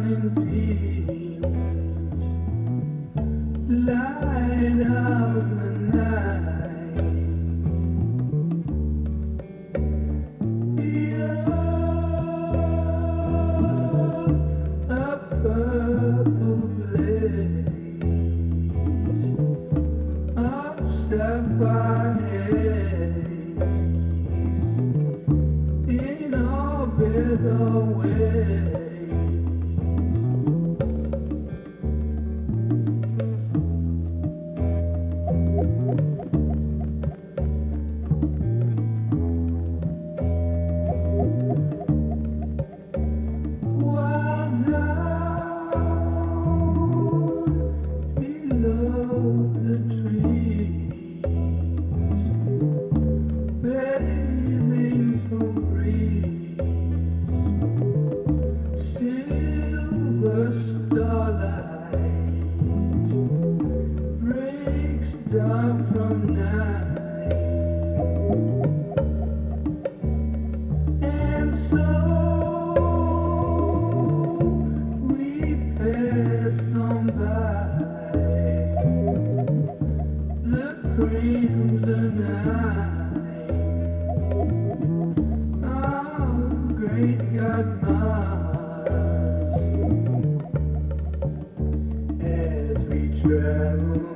drowning fields, light of the night. You're a purple blaze of sapphire haze in all better ways. Wild down below the trees, bathing for breeze, silver starlight breaks dawn from night, and so we passed on by the crimson night. Oh, great God Mars, as we travel